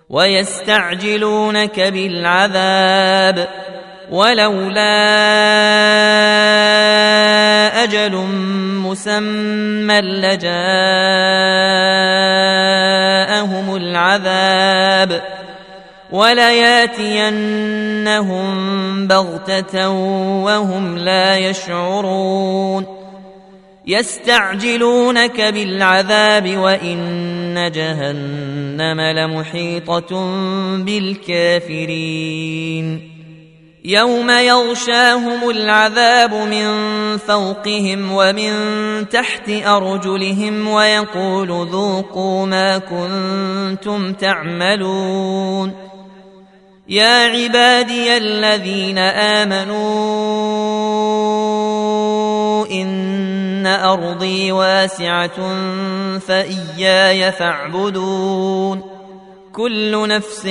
ويستعجلونك بالعذاب ولولا أجل مسمى لجاءهم العذاب ولياتينهم بغتة وهم لا يشعرون يستعجلونك بالعذاب وإن جهنم لمحيطة بالكافرين يوم يغشاهم العذاب من فوقهم ومن تحت أرجلهم ويقول ذوقوا ما كنتم تعملون يا عبادي الذين آمنوا إن أرضي واسعة فإياي فاعبدون كل نفس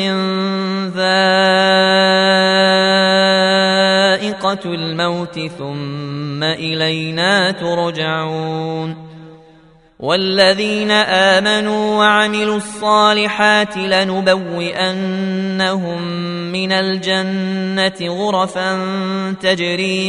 ذائقة الموت ثم إلينا ترجعون والذين آمنوا وعملوا الصالحات لنبوئنهم من الجنة غرفا تجري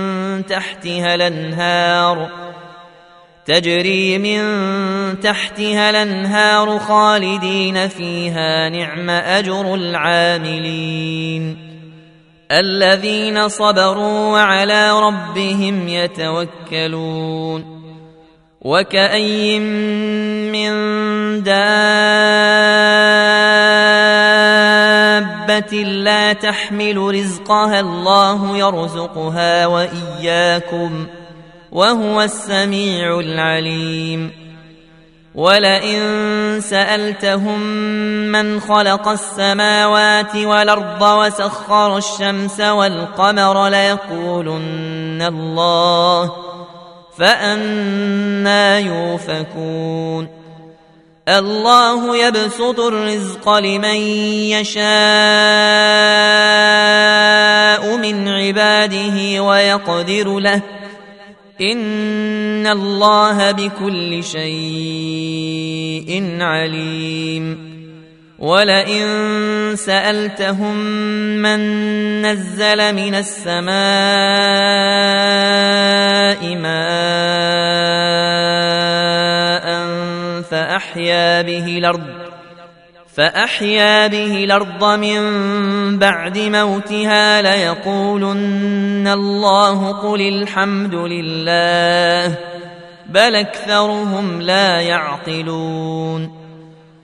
من تحتها الأنهار خالدين فيها نعم أجر العاملين الذين صبروا وعلى ربهم يتوكلون وكأي من دابة لا تحمل رزقها الله يرزقها وإياكم وهو السميع العليم ولئن سألتهم من خلق السماوات والأرض وسخر الشمس والقمر ليقولن الله فأنى يؤفكون الله يبسط الرزق لمن يشاء من عباده ويقدر له إن الله بكل شيء عليم ولئن سألتهم من نزل من السماء ماء فأحيا به الأرض من بعد موتها ليقولن الله قل الحمد لله بل أكثرهم لا يعقلون